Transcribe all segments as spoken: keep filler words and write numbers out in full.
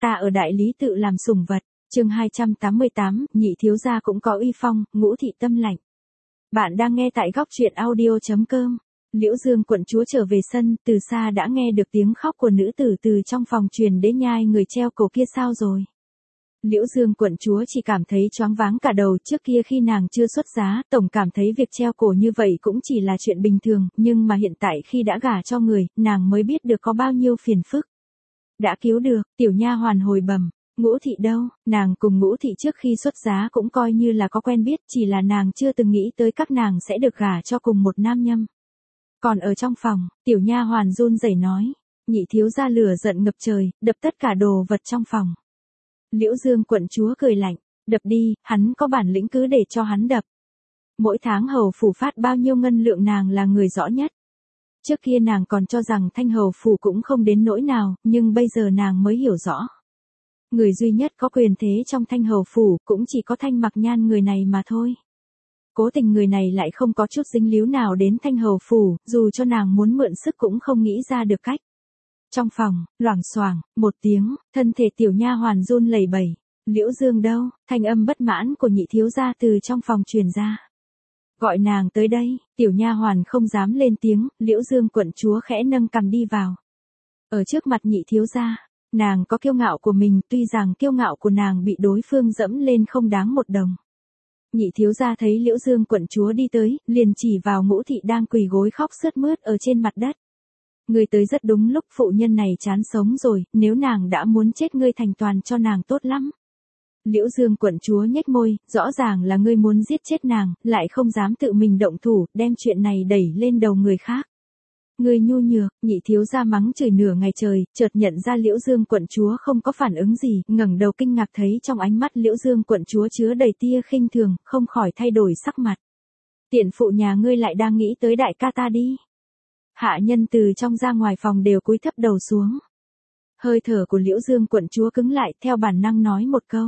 ta ở đại lý tự làm sủng vật. Chương hai trăm tám mươi tám, nhị thiếu gia cũng có uy phong, Ngũ thị tâm lạnh. Bạn đang nghe tại góc truyện audio chấm com. Liễu Dương quận chúa trở về sân, từ xa đã nghe được tiếng khóc của nữ tử từ trong phòng truyền đến nhai người treo cổ kia sao rồi. Liễu Dương quận chúa chỉ cảm thấy choáng váng cả đầu, trước kia khi nàng chưa xuất giá, tổng cảm thấy việc treo cổ như vậy cũng chỉ là chuyện bình thường, nhưng mà hiện tại khi đã gả cho người, nàng mới biết được có bao nhiêu phiền phức. Đã cứu được, tiểu nha hoàn hồi bẩm, Ngũ thị đâu, nàng cùng Ngũ thị trước khi xuất giá cũng coi như là có quen biết, chỉ là nàng chưa từng nghĩ tới các nàng sẽ được gả cho cùng một nam nhân. Còn ở trong phòng, tiểu nha hoàn run rẩy nói, nhị thiếu gia lửa giận ngập trời, đập tất cả đồ vật trong phòng. Liễu Dương quận chúa cười lạnh, đập đi, hắn có bản lĩnh cứ để cho hắn đập. Mỗi tháng hầu phủ phát bao nhiêu ngân lượng nàng là người rõ nhất. Trước kia nàng còn cho rằng thanh hầu phủ cũng không đến nỗi nào, nhưng bây giờ nàng mới hiểu rõ. Người duy nhất có quyền thế trong thanh hầu phủ cũng chỉ có Thanh Mặc Nhan người này mà thôi. Cố tình người này lại không có chút dính líu nào đến thanh hầu phủ, dù cho nàng muốn mượn sức cũng không nghĩ ra được cách. Trong phòng, loảng xoảng, một tiếng, thân thể tiểu nha hoàn run lẩy bẩy. Liễu Dương đâu? Thanh âm bất mãn của nhị thiếu gia từ trong phòng truyền ra. Gọi nàng tới đây, tiểu nha hoàn không dám lên tiếng, Liễu Dương quận chúa khẽ nâng cằm đi vào. Ở trước mặt nhị thiếu gia, nàng có kiêu ngạo của mình, tuy rằng kiêu ngạo của nàng bị đối phương dẫm lên không đáng một đồng. Nhị thiếu gia thấy Liễu Dương quận chúa đi tới, liền chỉ vào Ngũ thị đang quỳ gối khóc sướt mướt ở trên mặt đất. Ngươi tới rất đúng lúc, phụ nhân này chán sống rồi, nếu nàng đã muốn chết ngươi thành toàn cho nàng tốt lắm. Liễu Dương quận chúa nhếch môi, rõ ràng là ngươi muốn giết chết nàng, lại không dám tự mình động thủ, đem chuyện này đẩy lên đầu người khác. Ngươi nhu nhược, nhị thiếu gia mắng chửi nửa ngày trời, chợt nhận ra Liễu Dương quận chúa không có phản ứng gì, ngẩng đầu kinh ngạc thấy trong ánh mắt Liễu Dương quận chúa chứa đầy tia khinh thường, không khỏi thay đổi sắc mặt. Tiện phụ nhà ngươi lại đang nghĩ tới đại ca ta đi. Hạ nhân từ trong ra ngoài phòng đều cúi thấp đầu xuống. Hơi thở của Liễu Dương quận chúa cứng lại, theo bản năng nói một câu.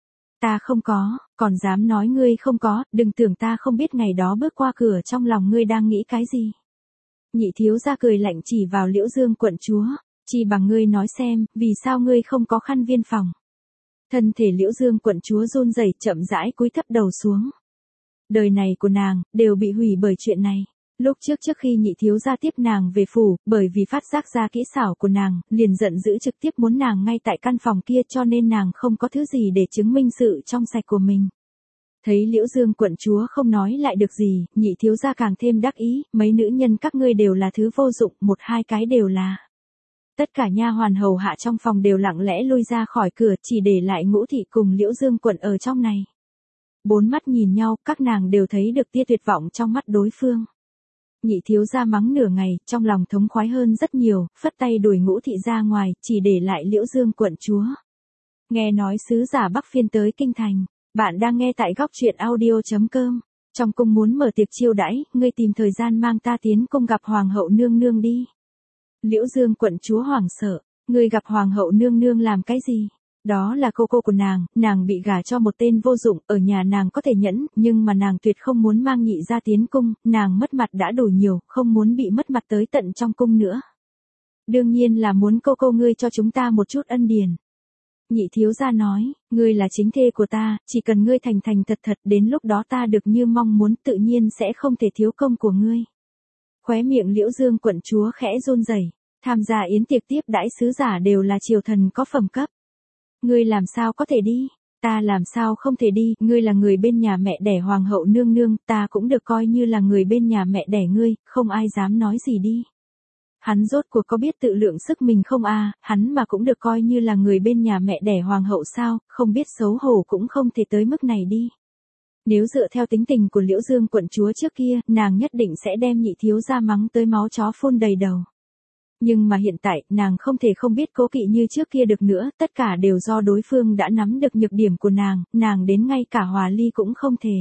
Ta không có, còn dám nói ngươi không có, đừng tưởng ta không biết ngày đó bước qua cửa trong lòng ngươi đang nghĩ cái gì. Nhị thiếu gia cười lạnh chỉ vào Liễu Dương quận chúa, chỉ bằng ngươi nói xem, vì sao ngươi không có khăn viên phòng. Thân thể Liễu Dương quận chúa run rẩy, chậm rãi cúi thấp đầu xuống. Đời này của nàng, đều bị hủy bởi chuyện này. Lúc trước trước khi nhị thiếu gia tiếp nàng về phủ, bởi vì phát giác ra kỹ xảo của nàng, liền giận dữ trực tiếp muốn nàng ngay tại căn phòng kia, cho nên nàng không có thứ gì để chứng minh sự trong sạch của mình. Thấy Liễu Dương quận chúa không nói lại được gì, nhị thiếu gia càng thêm đắc ý, mấy nữ nhân các ngươi đều là thứ vô dụng, một hai cái đều là. Tất cả nha hoàn hầu hạ trong phòng đều lặng lẽ lui ra khỏi cửa, chỉ để lại Ngũ thị cùng Liễu Dương quận ở trong này. Bốn mắt nhìn nhau, các nàng đều thấy được tia tuyệt vọng trong mắt đối phương. Nhị thiếu gia mắng nửa ngày, trong lòng thống khoái hơn rất nhiều, phất tay đuổi Ngũ thị ra ngoài, chỉ để lại Liễu Dương quận chúa. Nghe nói sứ giả Bắc phiên tới kinh thành, bạn đang nghe tại góc truyện audio chấm com. Trong cung muốn mở tiệc chiêu đãi, ngươi tìm thời gian mang ta tiến cung gặp hoàng hậu nương nương đi. Liễu Dương quận chúa hoảng sợ, ngươi gặp hoàng hậu nương nương làm cái gì? Đó là cô cô của nàng, nàng bị gả cho một tên vô dụng, ở nhà nàng có thể nhẫn, nhưng mà nàng tuyệt không muốn mang nhị ra tiến cung, nàng mất mặt đã đủ nhiều, không muốn bị mất mặt tới tận trong cung nữa. Đương nhiên là muốn cô cô ngươi cho chúng ta một chút ân điển. Nhị thiếu gia nói, ngươi là chính thê của ta, chỉ cần ngươi thành thành thật thật, đến lúc đó ta được như mong muốn, tự nhiên sẽ không thể thiếu công của ngươi. Khóe miệng Liễu Dương quận chúa khẽ run rẩy, tham gia yến tiệc tiếp đãi sứ giả đều là triều thần có phẩm cấp. Ngươi làm sao có thể đi, ta làm sao không thể đi, ngươi là người bên nhà mẹ đẻ hoàng hậu nương nương, ta cũng được coi như là người bên nhà mẹ đẻ ngươi, không ai dám nói gì đi. Hắn rốt cuộc có biết tự lượng sức mình không a, à, hắn mà cũng được coi như là người bên nhà mẹ đẻ hoàng hậu sao, không biết xấu hổ cũng không thể tới mức này đi. Nếu dựa theo tính tình của Liễu Dương quận chúa trước kia, nàng nhất định sẽ đem nhị thiếu gia mắng tới máu chó phun đầy đầu. Nhưng mà hiện tại, nàng không thể không biết cố kỵ như trước kia được nữa, tất cả đều do đối phương đã nắm được nhược điểm của nàng, nàng đến ngay cả hòa ly cũng không thể.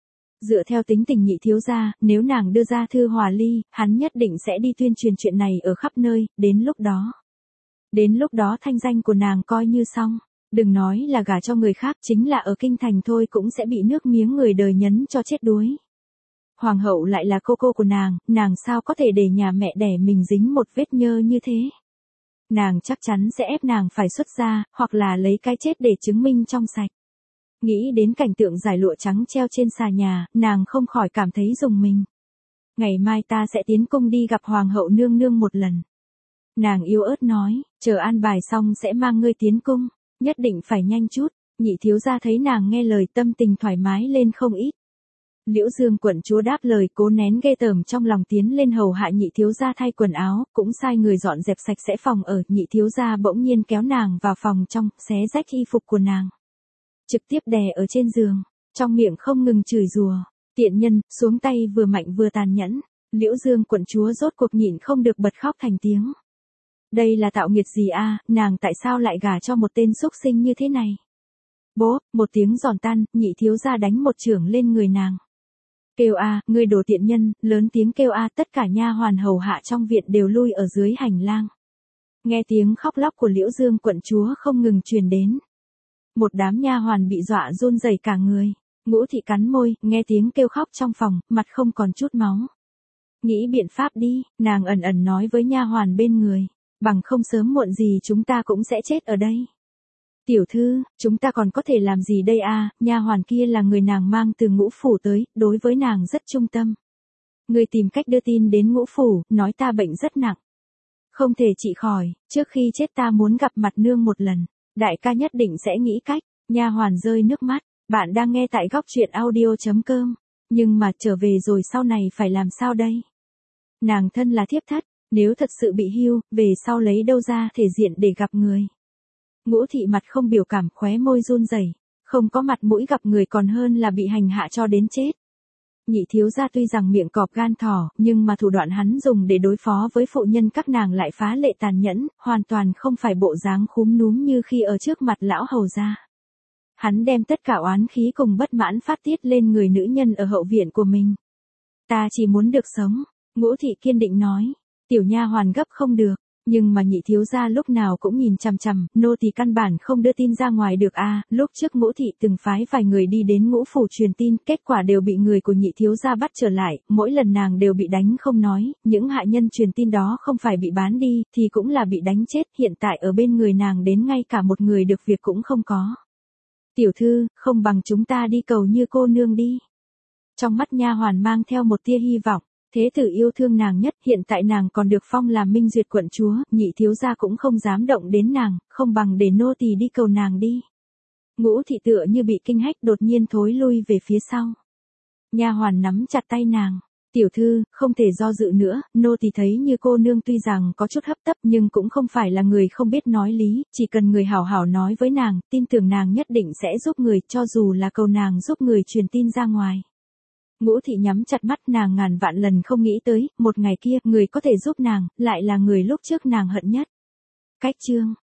Dựa theo tính tình nhị thiếu gia, nếu nàng đưa ra thư hòa ly, hắn nhất định sẽ đi tuyên truyền chuyện này ở khắp nơi, đến lúc đó. Đến lúc đó thanh danh của nàng coi như xong, đừng nói là gả cho người khác, chính là ở kinh thành thôi cũng sẽ bị nước miếng người đời nhấn cho chết đuối. Hoàng hậu lại là cô cô của nàng, nàng sao có thể để nhà mẹ đẻ mình dính một vết nhơ như thế. Nàng chắc chắn sẽ ép nàng phải xuất gia, hoặc là lấy cái chết để chứng minh trong sạch. Nghĩ đến cảnh tượng dải lụa trắng treo trên xà nhà, nàng không khỏi cảm thấy rùng mình. Ngày mai ta sẽ tiến cung đi gặp hoàng hậu nương nương một lần. Nàng yếu ớt nói, chờ an bài xong sẽ mang ngươi tiến cung, nhất định phải nhanh chút. Nhị thiếu gia thấy nàng nghe lời, tâm tình thoải mái lên không ít. Liễu Dương quận chúa đáp lời, cố nén ghê tởm trong lòng tiến lên hầu hạ nhị thiếu gia thay quần áo, cũng sai người dọn dẹp sạch sẽ phòng ở. Nhị thiếu gia bỗng nhiên kéo nàng vào phòng trong, xé rách y phục của nàng, trực tiếp đè ở trên giường, trong miệng không ngừng chửi rủa, tiện nhân, xuống tay vừa mạnh vừa tàn nhẫn. Liễu Dương quận chúa rốt cuộc nhịn không được bật khóc thành tiếng. Đây là tạo nghiệt gì a, nàng tại sao lại gả cho một tên xúc sinh như thế này? Bố, một tiếng giòn tan, nhị thiếu gia đánh một chưởng lên người nàng. Kêu a, ngươi đồ tiện nhân, lớn tiếng kêu a, tất cả nha hoàn hầu hạ trong viện đều lui ở dưới hành lang. Nghe tiếng khóc lóc của Liễu Dương quận chúa không ngừng truyền đến. Một đám nha hoàn bị dọa run rẩy cả người. Ngũ thị cắn môi, nghe tiếng kêu khóc trong phòng, mặt không còn chút máu. Nghĩ biện pháp đi, nàng ẩn ẩn nói với nha hoàn bên người, bằng không sớm muộn gì chúng ta cũng sẽ chết ở đây. Tiểu thư, chúng ta còn có thể làm gì đây a? Nha hoàn kia là người nàng mang từ Ngũ phủ tới, đối với nàng rất trung tâm. Người tìm cách đưa tin đến Ngũ phủ, nói ta bệnh rất nặng, không thể trị khỏi, trước khi chết ta muốn gặp mặt nương một lần. Đại ca nhất định sẽ nghĩ cách. Nha hoàn rơi nước mắt. Bạn đang nghe tại góc truyện audio chấm com. Nhưng mà trở về rồi sau này phải làm sao đây? Nàng thân là thiếp thất, nếu thật sự bị hưu, về sau lấy đâu ra thể diện để gặp người? Ngũ thị mặt không biểu cảm, khóe môi run rẩy, không có mặt mũi gặp người còn hơn là bị hành hạ cho đến chết. Nhị thiếu gia tuy rằng miệng cọp gan thỏ, nhưng mà thủ đoạn hắn dùng để đối phó với phụ nhân các nàng lại phá lệ tàn nhẫn, hoàn toàn không phải bộ dáng khúm núm như khi ở trước mặt lão hầu gia. Hắn đem tất cả oán khí cùng bất mãn phát tiết lên người nữ nhân ở hậu viện của mình. Ta chỉ muốn được sống, Ngũ thị kiên định nói. Tiểu nha hoàn gấp không được, nhưng mà nhị thiếu gia lúc nào cũng nhìn chằm chằm, nô tỳ căn bản không đưa tin ra ngoài được a. À, lúc trước Ngũ thị từng phái vài người đi đến Ngũ phủ truyền tin, kết quả đều bị người của nhị thiếu gia bắt trở lại, mỗi lần nàng đều bị đánh không nói, những hạ nhân truyền tin đó không phải bị bán đi, thì cũng là bị đánh chết, hiện tại ở bên người nàng đến ngay cả một người được việc cũng không có. Tiểu thư, không bằng chúng ta đi cầu Như cô nương đi. Trong mắt nha hoàn mang theo một tia hy vọng. Thế tử yêu thương nàng nhất, hiện tại nàng còn được phong làm Minh Duyệt quận chúa, nhị thiếu gia cũng không dám động đến nàng, không bằng để nô tỳ đi cầu nàng đi. Ngũ thị tựa như bị kinh hách đột nhiên thối lui về phía sau. Nha hoàn nắm chặt tay nàng. Tiểu thư, không thể do dự nữa, nô tỳ thấy Như cô nương tuy rằng có chút hấp tấp nhưng cũng không phải là người không biết nói lý, chỉ cần người hảo hảo nói với nàng, tin tưởng nàng nhất định sẽ giúp người, cho dù là cầu nàng giúp người truyền tin ra ngoài. Ngũ thị nhắm chặt mắt, nàng ngàn vạn lần không nghĩ tới, một ngày kia, người có thể giúp nàng, lại là người lúc trước nàng hận nhất. Cách chương